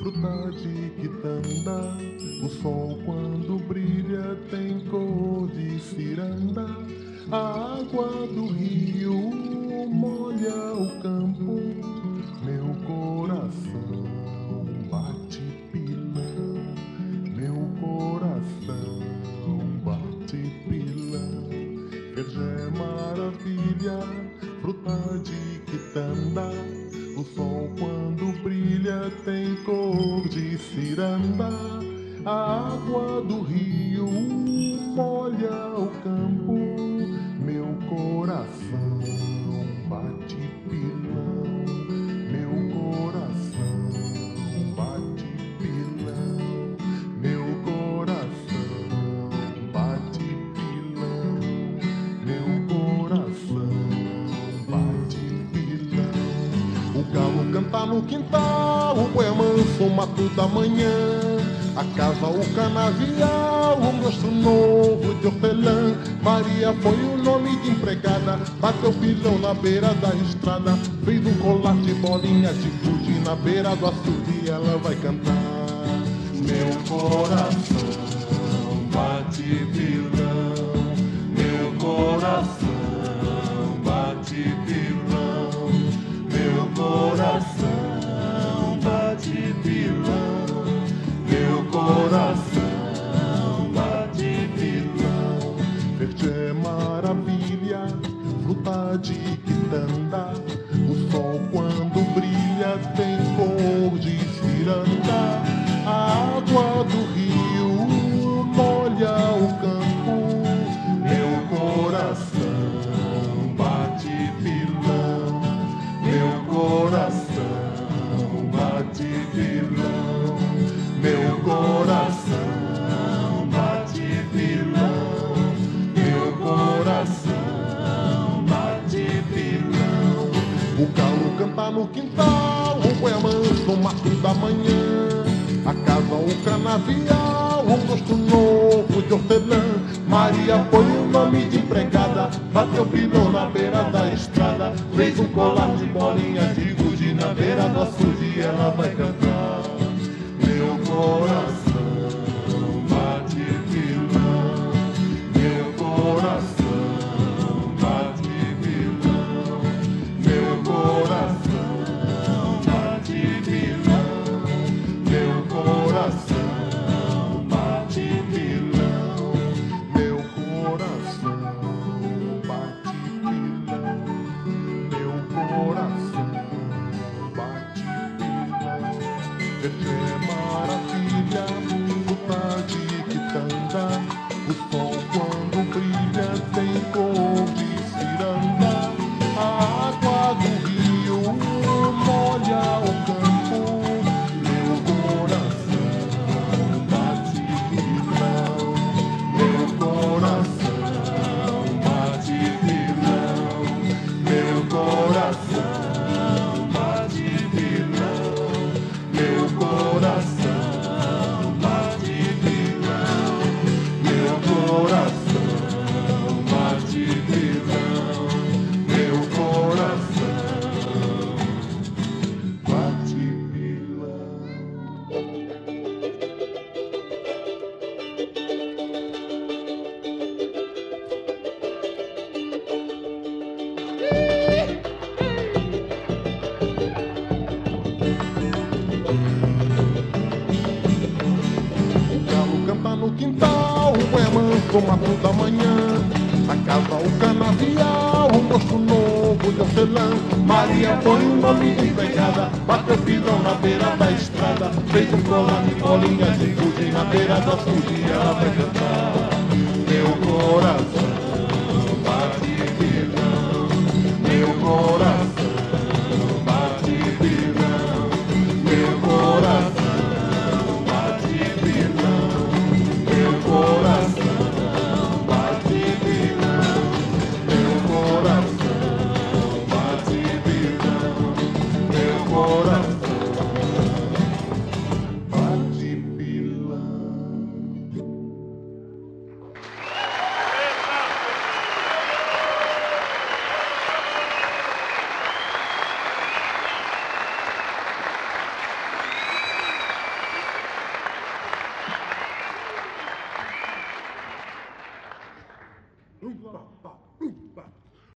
fruta de quitanda. O sol quando brilha tem cor de ciranda. A água do rio molha o campo. Meu coração bate pilão. Meu coração bate pilão. Verde é maravilha, fruta de quitanda. O sol quando brilha tem cor de ciranda. A água do rio molha o campo. Meu coração bate pilão. Meu coração bate pilão. Meu coração bate pilão. Meu coração bate pilão. O galo canta no quintal, o boi é manso, o mato da manhã. A casa, o canavial, um gosto novo de hortelã. Maria foi o nome de empregada, bateu pilão na beira da estrada. Fez um colar de bolinha de gude na beira do açude, ela vai cantar. Meu coração bate pilão, meu coração bate pilão, meu coração bate pilão, meu coração bate pilão. Verde é maravilha, fruta de quitanda. O sol quando brilha tem cor de ciranda. A água do rio molha o campo. Meu coração bate pilão. Meu coração bate pilão. Meu coração bate pilão. Meu coração bate pilão. O galo canta no quintal, o boi é manso no mato da manhã. A casa, o canavial, um gosto novo de hortelã. Maria foi o nome de empregada, bateu pilão na beira da estrada. Fez um colar de bolinha de gude na beira do açude, ela vai cantar. Meu coração bate pilão, meu coração bate pilão, meu coração bate pilão, meu coração bate pilão, meu coração bate pilão, meu coração bate pilão. Verde é maravilha, fruta de quitanda. O sol quando brilha tem cor de ciranda. A água do rio molha o campo. Meu coração bate pilão. Meu coração bate pilão. Meu coração bate pilão. Meu coração bate pilão. Meu coração bate pilão. Meu coração bate canta no quintal, o boi é manso, o mato da manhã. A casa, o canavial, um gosto novo de hortelã. Maria foi o nome de empregada, bateu pilão na beira da estrada. Fez um colar de bolinha de gude na beira do açude, ela vai cantar. Meu coração bate pilão, meu coração bate pilão, meu coração bate pilão. Meu coração bate pilão, meu coração bate pilão, meu coração